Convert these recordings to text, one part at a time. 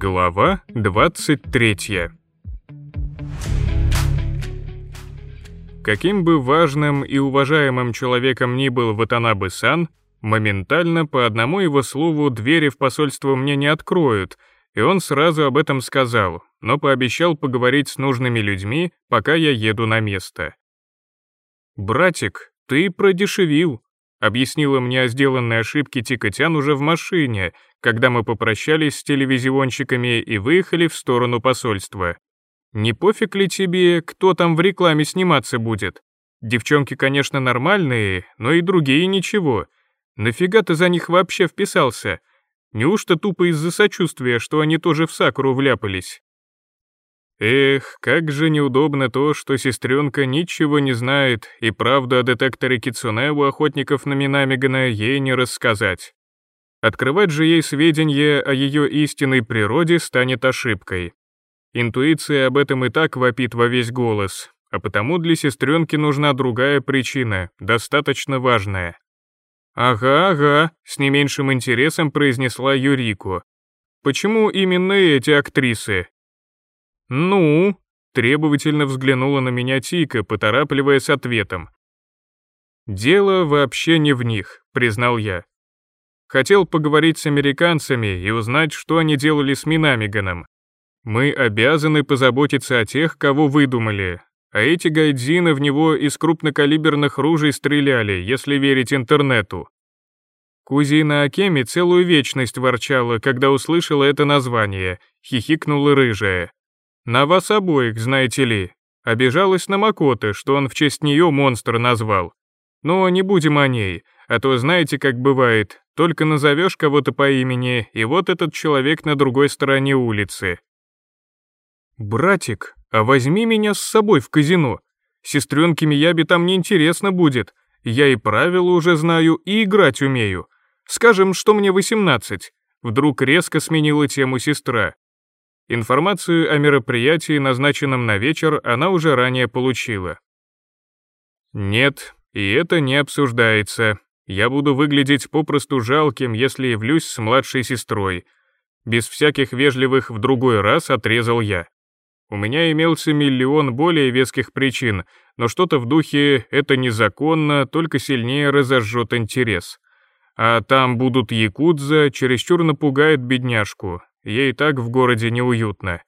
Глава 23. Каким бы важным и уважаемым человеком ни был Ватанабе-сан, моментально по одному его слову двери в посольство мне не откроют, и он сразу об этом сказал, но пообещал поговорить с нужными людьми, пока я еду на место. «Братик, ты продешевил», — объяснила мне о сделанной ошибке Тикотян уже в машине, когда мы попрощались с телевизионщиками и выехали в сторону посольства. «Не пофиг ли тебе, кто там в рекламе сниматься будет? Девчонки, конечно, нормальные, но и другие ничего. Нафига ты за них вообще вписался? Неужто тупо из-за сочувствия, что они тоже в Сакуру вляпались?» Эх, как же неудобно то, что сестренка ничего не знает, и правду о детекторе Кицуне у охотников на Минамигана ей не рассказать. Открывать же ей сведения о ее истинной природе станет ошибкой. Интуиция об этом и так вопит во весь голос, а потому для сестренки нужна другая причина, достаточно важная. «Ага», — с не меньшим интересом произнесла Юрико. «Почему именно эти актрисы?» «Ну?» — требовательно взглянула на меня Тика, поторапливая с ответом. «Дело вообще не в них», — признал я. Хотел поговорить с американцами и узнать, что они делали с Минамиганом. Мы обязаны позаботиться о тех, кого выдумали, а эти гайдзины в него из крупнокалиберных ружей стреляли, если верить интернету. Кузина Акеми целую вечность ворчала, когда услышала это название, хихикнула рыжая. На вас обоих, знаете ли. Обижалась на Макото, что он в честь нее монстр назвал. Но не будем о ней, а то знаете, как бывает, только назовешь кого-то по имени, и вот этот человек на другой стороне улицы. «Братик, а возьми меня с собой в казино. Сестренке Мияби там неинтересно будет. Я и правила уже знаю, и играть умею. Скажем, что мне 18. Вдруг резко сменила тему сестра. Информацию о мероприятии, назначенном на вечер, она уже ранее получила. Нет, и это не обсуждается. Я буду выглядеть попросту жалким, если явлюсь с младшей сестрой. Без всяких вежливых в другой раз отрезал я. У меня имелся миллион более веских причин, но что-то в духе «это незаконно», только сильнее разожжет интерес. А там будут якудза, чересчур напугает бедняжку. Ей так в городе неуютно.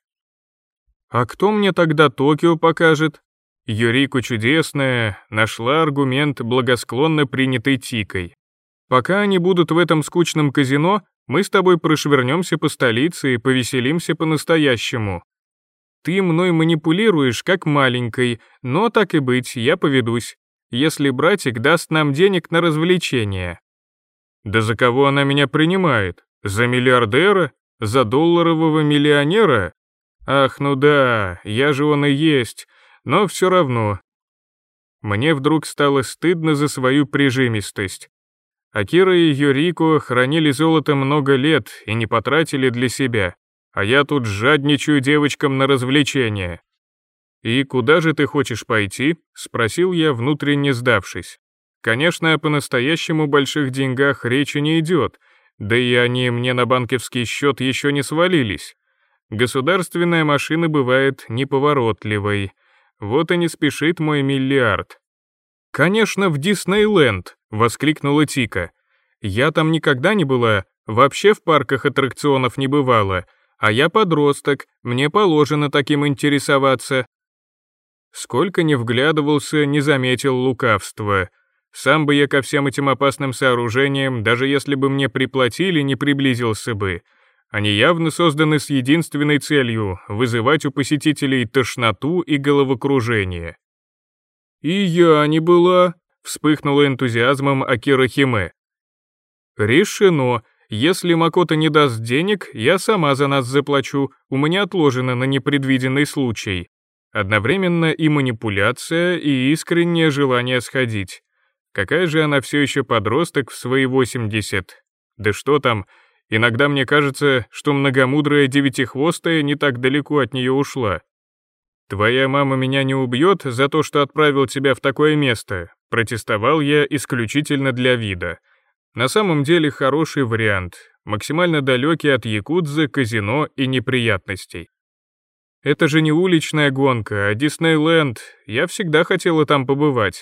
А кто мне тогда Токио покажет? Юрико чудесная нашла аргумент, благосклонно принятый Тикой. Пока они будут в этом скучном казино, мы с тобой прошвырнемся по столице и повеселимся по-настоящему. Ты мной манипулируешь, как маленькой, но так и быть, я поведусь, если братик даст нам денег на развлечения. Да за кого она меня принимает? За миллиардера? За долларового миллионера? Ах, ну да, я же он и есть, но все равно. Мне вдруг стало стыдно за свою прижимистость. Акира и Юрико хранили золото много лет и не потратили для себя, а я тут жадничаю девочкам на развлечения. «И куда же ты хочешь пойти?» — спросил я, внутренне сдавшись. Конечно, о по-настоящему больших деньгах речи не идет, да и они мне на банковский счет еще не свалились. Государственная машина бывает неповоротливой. Вот и не спешит мой миллиард. «Конечно, в Диснейленд!» — воскликнула Тика. «Я там никогда не была, вообще в парках аттракционов не бывала, а я подросток, мне положено таким интересоваться». Сколько не вглядывался, не заметил лукавства. Сам бы я ко всем этим опасным сооружениям, даже если бы мне приплатили, не приблизился бы. Они явно созданы с единственной целью — вызывать у посетителей тошноту и головокружение. «И я не была», — вспыхнула энтузиазмом Акира Химе. «Решено. Если Макото не даст денег, я сама за нас заплачу, у меня отложено на непредвиденный случай». Одновременно и манипуляция, и искреннее желание сходить. Какая же она все еще подросток в свои 80. Да что там, иногда мне кажется, что многомудрая девятихвостая не так далеко от нее ушла. «Твоя мама меня не убьет за то, что отправил тебя в такое место», протестовал я исключительно для вида. На самом деле хороший вариант. максимально далекий от якудзы, казино и неприятностей. Это же не уличная гонка, а Диснейленд, я всегда хотела там побывать.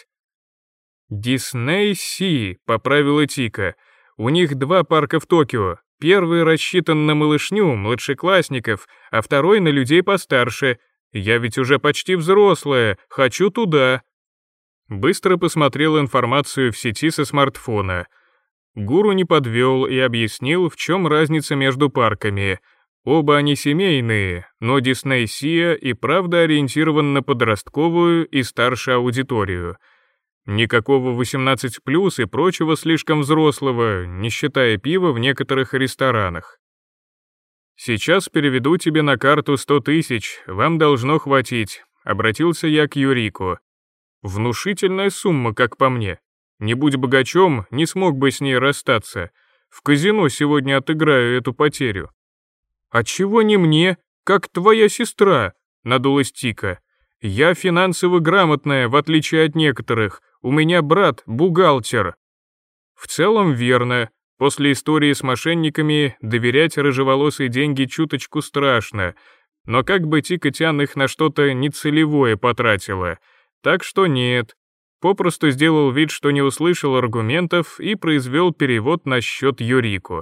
Дисней-Си, поправила Тика. У них 2 парка в Токио. Первый рассчитан на малышню, младшеклассников, а второй на людей постарше. Я ведь уже почти взрослая, хочу туда. Быстро посмотрел информацию в сети со смартфона. Гуру не подвел и объяснил, в чем разница между парками. Оба они семейные, но Дисней-Сия и правда ориентирован на подростковую и старшую аудиторию. Никакого 18+ и прочего слишком взрослого, не считая пива в некоторых ресторанах. «Сейчас переведу тебе на карту 100 000, вам должно хватить», — обратился я к Юрику. Внушительная сумма, как по мне. Не будь богачом, не смог бы с ней расстаться. В казино сегодня отыграю эту потерю. «А чего не мне, как твоя сестра?» — надулась Тика. «Я финансово грамотная, в отличие от некоторых. У меня брат бухгалтер». В целом верно. После истории с мошенниками доверять рыжеволосые деньги чуточку страшно. Но как бы Тика Тян их на что-то нецелевое потратила. Так что нет. Попросту сделал вид, что не услышал аргументов и произвел перевод на счет Юрику.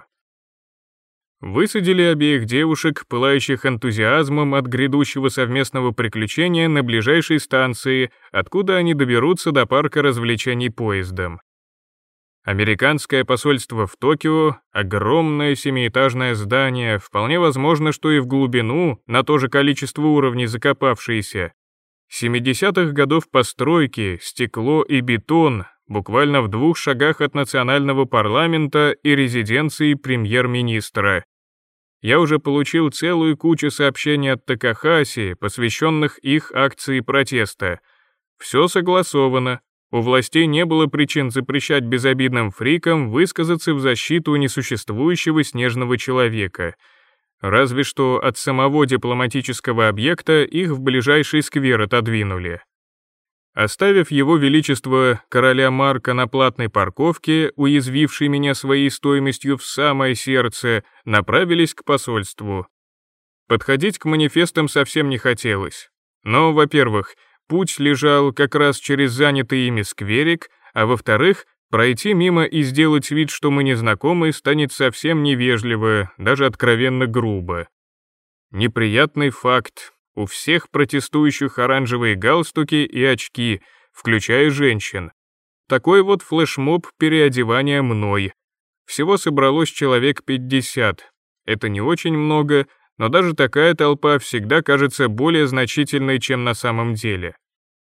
Высадили обеих девушек, пылающих энтузиазмом от грядущего совместного приключения на ближайшей станции, откуда они доберутся до парка развлечений поездом. Американское посольство в Токио, огромное 7-этажное здание, вполне возможно, что и в глубину, на то же количество уровней закопавшиеся. 70-х годов постройки, стекло и бетон, буквально в 2 шагах от национального парламента и резиденции премьер-министра. Я уже получил целую кучу сообщений от Такахаси, посвященных их акции протеста. Все согласовано. У властей не было причин запрещать безобидным фрикам высказаться в защиту несуществующего снежного человека. Разве что от самого дипломатического объекта их в ближайший сквер отодвинули. Оставив его величество короля Марка на платной парковке, уязвившей меня своей стоимостью в самое сердце, направились к посольству. Подходить к манифестам совсем не хотелось. Но, во-первых, путь лежал как раз через занятый ими скверик, а во-вторых, пройти мимо и сделать вид, что мы не знакомы, станет совсем невежливо, даже откровенно грубо. Неприятный факт. У всех протестующих оранжевые галстуки и очки, включая женщин. Такой вот флешмоб переодевания мной. Всего собралось человек 50. Это не очень много, но даже такая толпа всегда кажется более значительной, чем на самом деле.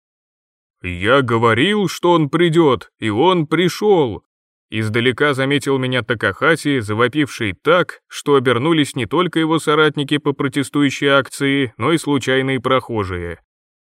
«Я говорил, что он придет, и он пришел!» Издалека заметил меня Такахаси, завопивший так, что обернулись не только его соратники по протестующей акции, но и случайные прохожие.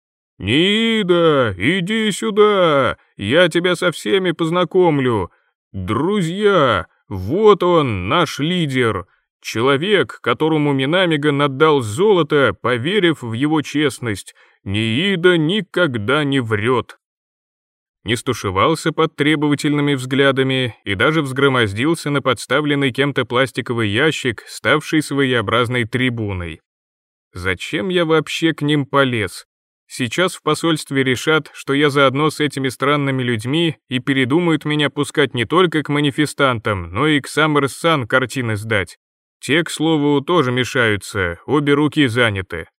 «Ниида, иди сюда, я тебя со всеми познакомлю. Друзья, вот он, наш лидер, человек, которому Минамиган отдал золото, поверив в его честность. Ниида никогда не врет». Не стушевался под требовательными взглядами и даже взгромоздился на подставленный кем-то пластиковый ящик, ставший своеобразной трибуной. Зачем я вообще к ним полез? Сейчас в посольстве решат, что я заодно с этими странными людьми и передумают меня пускать не только к манифестантам, но и к Саммерс-сан картины сдать. Те, к слову, тоже мешаются, обе руки заняты.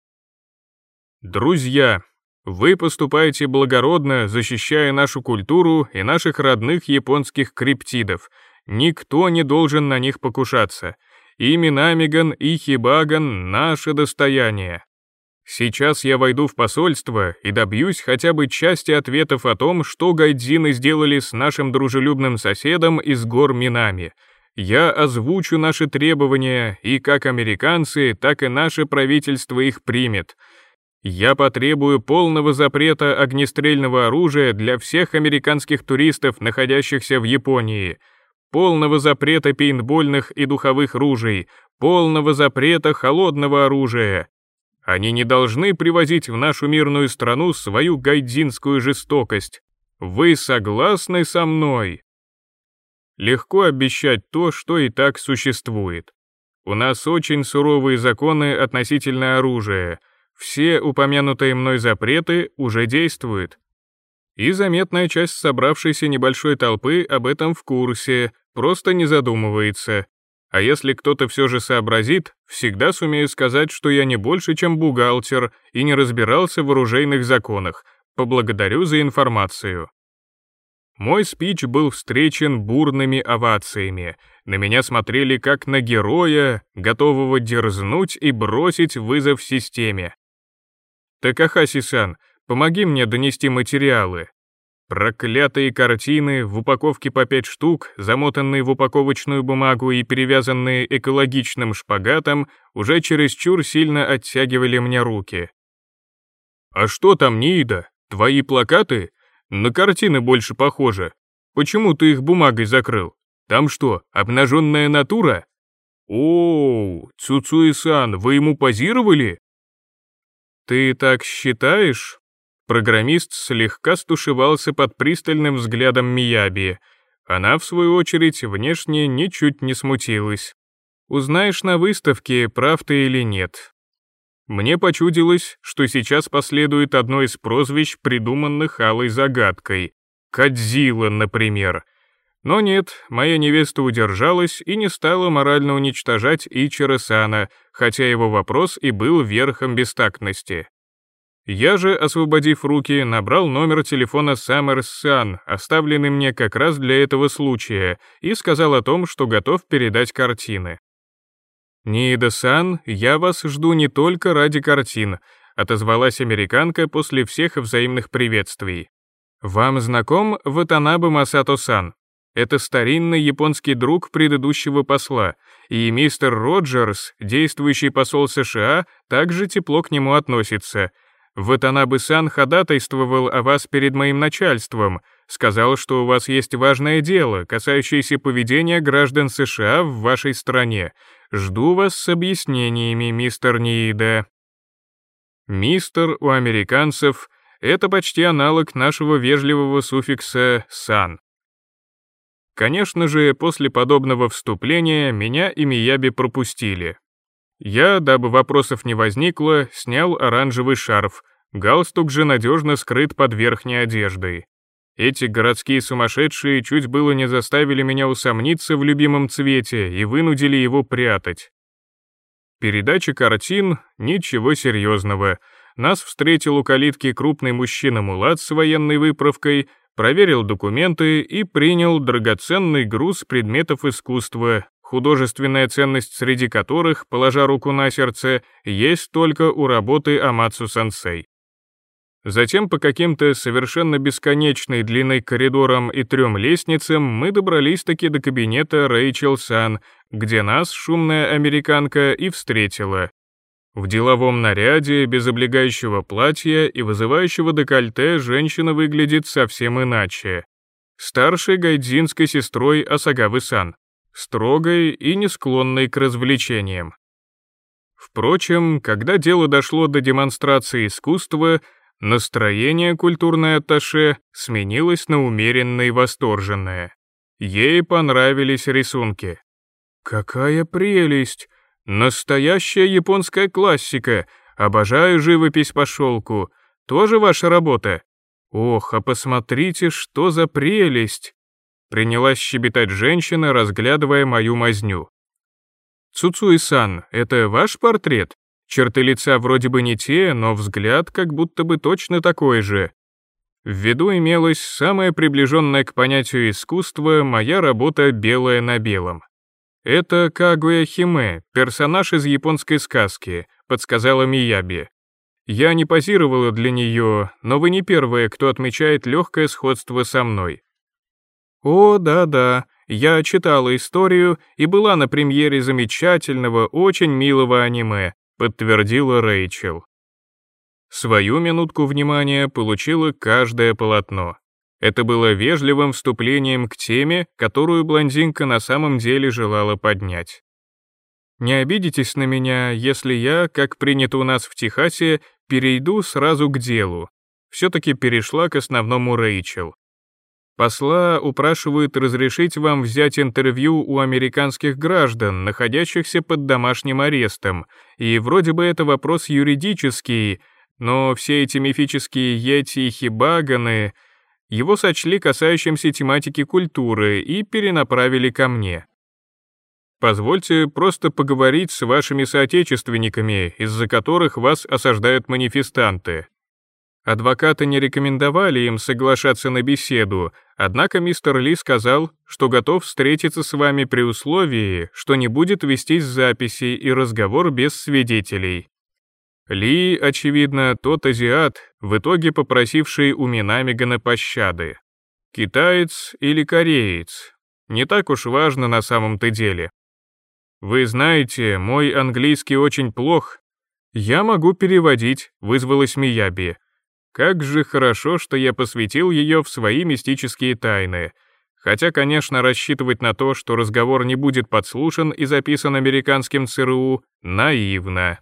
Друзья, вы поступаете благородно, защищая нашу культуру и наших родных японских криптидов. Никто не должен на них покушаться. И Минамиган, и Хибаган — наше достояние. Сейчас я войду в посольство и добьюсь хотя бы части ответов о том, что гайдзины сделали с нашим дружелюбным соседом из гор Минами. Я озвучу наши требования, и как американцы, так и наше правительство их примет. Я потребую полного запрета огнестрельного оружия для всех американских туристов, находящихся в Японии, полного запрета пейнтбольных и духовых ружей, полного запрета холодного оружия. Они не должны привозить в нашу мирную страну свою гайдзинскую жестокость. Вы согласны со мной? Легко обещать то, что и так существует. У нас очень суровые законы относительно оружия. Все упомянутые мной запреты уже действуют. И заметная часть собравшейся небольшой толпы об этом в курсе, просто не задумывается. А если кто-то все же сообразит, всегда сумею сказать, что я не больше, чем бухгалтер и не разбирался в оружейных законах. Поблагодарю за информацию. Мой спич был встречен бурными овациями. На меня смотрели как на героя, готового дерзнуть и бросить вызов системе. «Такахаси-сан, помоги мне донести материалы». Проклятые картины в упаковке по 5 штук, замотанные в упаковочную бумагу и перевязанные экологичным шпагатом, уже чересчур сильно оттягивали мне руки. «А что там, Ниида? Твои плакаты? На картины больше похоже. Почему ты их бумагой закрыл? Там что, обнаженная натура?» «Оу, Цуцуи-сан, вы ему позировали?» «Ты так считаешь?» Программист слегка стушевался под пристальным взглядом Мияби. Она, в свою очередь, внешне ничуть не смутилась. «Узнаешь на выставке, прав ты или нет». Мне почудилось, что сейчас последует одно из прозвищ, придуманных Алой Загадкой. Кодзилла, например. Но нет, моя невеста удержалась и не стала морально уничтожать Ичиро-сана, хотя его вопрос и был верхом бестактности. Я же, освободив руки, набрал номер телефона Саммерс-сан, оставленный мне как раз для этого случая, и сказал о том, что готов передать картины. «Ниида-сан, я вас жду не только ради картин», отозвалась американка после всех взаимных приветствий. «Вам знаком Ватанабе Масато-сан? Это старинный японский друг предыдущего посла, и мистер Роджерс, действующий посол США, также тепло к нему относится. Ватанабе-сан ходатайствовал о вас перед моим начальством, сказал, что у вас есть важное дело, касающееся поведения граждан США в вашей стране. Жду вас с объяснениями, мистер Ниида». «Мистер» у американцев — это почти аналог нашего вежливого суффикса «сан». Конечно же, после подобного вступления меня и Мияби пропустили. Я, дабы вопросов не возникло, снял оранжевый шарф, галстук же надежно скрыт под верхней одеждой. Эти городские сумасшедшие чуть было не заставили меня усомниться в любимом цвете и вынудили его прятать. Передача картин — ничего серьезного. Нас встретил у калитки крупный мужчина-мулат с военной выправкой, проверил документы и принял драгоценный груз предметов искусства, художественная ценность среди которых, положа руку на сердце, есть только у работы Амацу-сенсей. Затем по каким-то совершенно бесконечной длинной коридорам и 3 лестницам мы добрались-таки до кабинета Рэйчел-сан, где нас шумная американка и встретила. В деловом наряде, без облегающего платья и вызывающего декольте женщина выглядит совсем иначе. Старшей гайдзинской сестрой Асагавы-сан, строгой и не склонной к развлечениям. Впрочем, когда дело дошло до демонстрации искусства, настроение культурной атташе сменилось на умеренное и восторженное. Ей понравились рисунки. «Какая прелесть! Настоящая японская классика! Обожаю живопись по шелку. Тоже ваша работа? Ох, а посмотрите, что за прелесть!» Принялась щебетать женщина, разглядывая мою мазню. «Цуцуи-сан, это ваш портрет? Черты лица вроде бы не те, но взгляд как будто бы точно такой же». В виду имелась самая приближенная к понятию искусства моя работа «Белое на белом». «Это Кагуя Химе, персонаж из японской сказки», — подсказала Мияби. «Я не позировала для нее, но вы не первая, кто отмечает легкое сходство со мной». «О, да-да, я читала историю и была на премьере замечательного, очень милого аниме», — подтвердила Рэйчел. Свою минутку внимания получило каждое полотно. Это было вежливым вступлением к теме, которую блондинка на самом деле желала поднять. «Не обидитесь на меня, если я, как принято у нас в Техасе, перейду сразу к делу». Все-таки перешла к основному Рэйчел. Посла упрашивают разрешить вам взять интервью у американских граждан, находящихся под домашним арестом, и вроде бы это вопрос юридический, но все эти мифические йети и хибаганы его сочли касающимся тематики культуры и перенаправили ко мне. Позвольте просто поговорить с вашими соотечественниками, из-за которых вас осаждают манифестанты. Адвокаты не рекомендовали им соглашаться на беседу, однако мистер Ли сказал, что готов встретиться с вами при условии, что не будет вестись записи и разговор без свидетелей. Ли, очевидно, тот азиат, в итоге попросивший у Минамигана пощады. Китаец или кореец? Не так уж важно на самом-то деле. Вы знаете, мой английский очень плох. Я могу переводить, вызвалась Мияби. Как же хорошо, что я посвятил ее в свои мистические тайны. Хотя, конечно, рассчитывать на то, что разговор не будет подслушан и записан американским ЦРУ, наивно.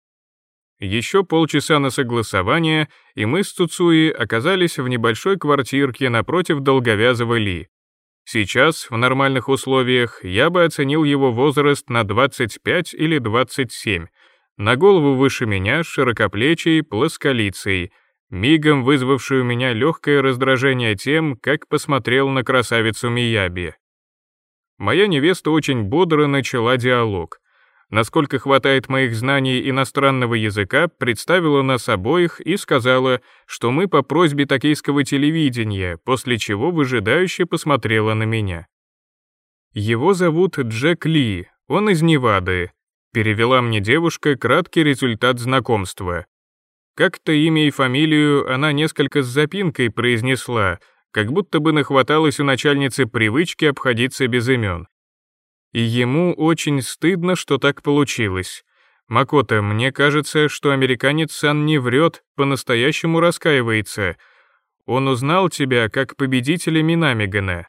Еще полчаса на согласование, и мы с Цуцуи оказались в небольшой квартирке напротив долговязого Ли. Сейчас, в нормальных условиях, я бы оценил его возраст на 25 или 27, на голову выше меня, широкоплечий, плосколицей, мигом вызвавший у меня легкое раздражение тем, как посмотрел на красавицу Мияби. Моя невеста очень бодро начала диалог. Насколько хватает моих знаний иностранного языка, представила нас обоих и сказала, что мы по просьбе токийского телевидения, после чего выжидающе посмотрела на меня. Его зовут Джек Ли, он из Невады. Перевела мне девушка краткий результат знакомства. Как-то имя и фамилию она несколько с запинкой произнесла, как будто бы нахваталась у начальницы привычки обходиться без имен. И ему очень стыдно, что так получилось. Макото, мне кажется, что американец-сан не врет, по-настоящему раскаивается. Он узнал тебя как победителя Минамигана.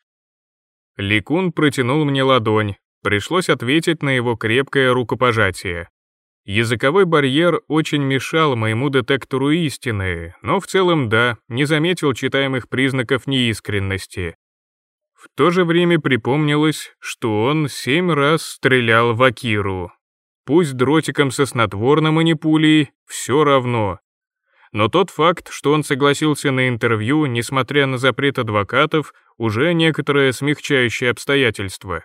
Ли-кун протянул мне ладонь, пришлось ответить на его крепкое рукопожатие. Языковой барьер очень мешал моему детектору истины, но в целом да, не заметил читаемых признаков неискренности. В то же время припомнилось, что он 7 раз стрелял в Акиру. Пусть дротиком со снотворным и не пулей, все равно. Но тот факт, что он согласился на интервью, несмотря на запрет адвокатов, уже некоторое смягчающее обстоятельство.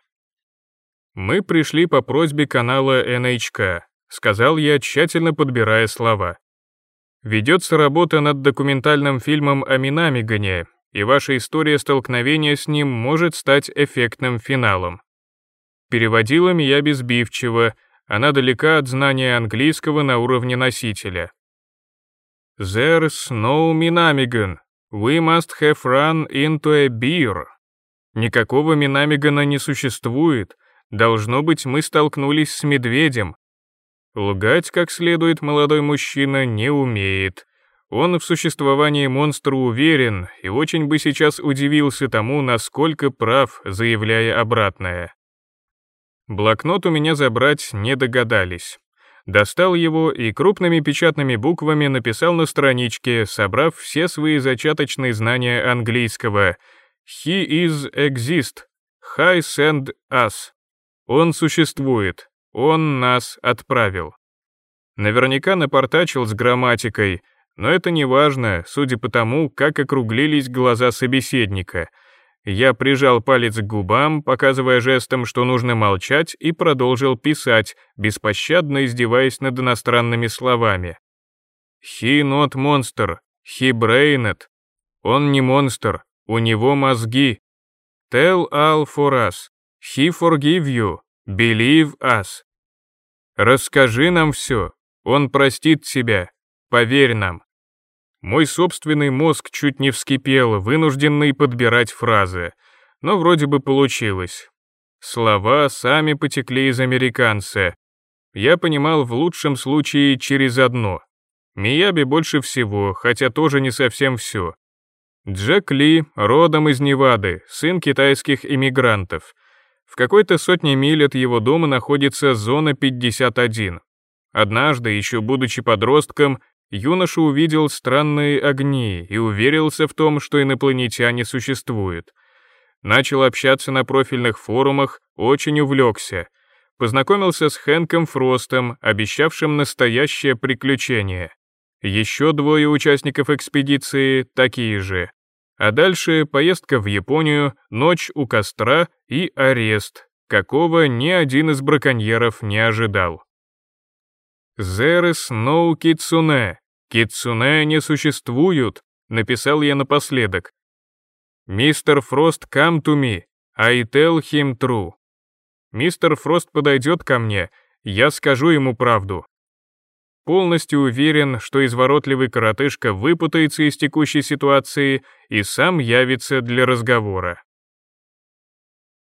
«Мы пришли по просьбе канала NHK», — сказал я, тщательно подбирая слова. «Ведется работа над документальным фильмом о Минамигане, и ваша история столкновения с ним может стать эффектным финалом». Переводила Мияби сбивчиво, она далека от знания английского на уровне носителя. «There's no Minamigan. We must have run into a bear». Никакого Минамигана не существует. Должно быть, мы столкнулись с медведем. Лгать как следует молодой мужчина не умеет. Он в существовании монстра уверен и очень бы сейчас удивился тому, насколько прав, заявляя обратное. Блокнот у меня забрать не догадались. Достал его и крупными печатными буквами написал на страничке, собрав все свои зачаточные знания английского. «He is exist. Hi send us». Он существует. Он нас отправил. Наверняка напортачил с грамматикой, но это не важно, судя по тому, как округлились глаза собеседника. Я прижал палец к губам, показывая жестом, что нужно молчать, и продолжил писать, беспощадно издеваясь над иностранными словами. «He not monster, he brained». Он не монстр, у него мозги. «Tell all for us, he forgive you, believe us». Расскажи нам все, он простит тебя, поверь нам. Мой собственный мозг чуть не вскипел, вынужденный подбирать фразы, но вроде бы получилось. Слова сами потекли из американца. Я понимал в лучшем случае через одно. Мияби больше всего, хотя тоже не совсем все. Джек Ли, родом из Невады, сын китайских иммигрантов. В какой-то сотне миль от его дома находится зона 51. Однажды, еще будучи подростком, юноша увидел странные огни и уверился в том, что инопланетяне существуют. Начал общаться на профильных форумах, очень увлекся. Познакомился с Хэнком Фростом, обещавшим настоящее приключение. Еще 2 участников экспедиции такие же. А дальше поездка в Японию, ночь у костра и арест, какого ни один из браконьеров не ожидал. «There is no kitsune. Кицуне не существуют», написал я напоследок. «Мистер Фрост come to me. I tell him true». Мистер Фрост подойдет ко мне, я скажу ему правду. Полностью уверен, что изворотливый коротышка выпутается из текущей ситуации и сам явится для разговора.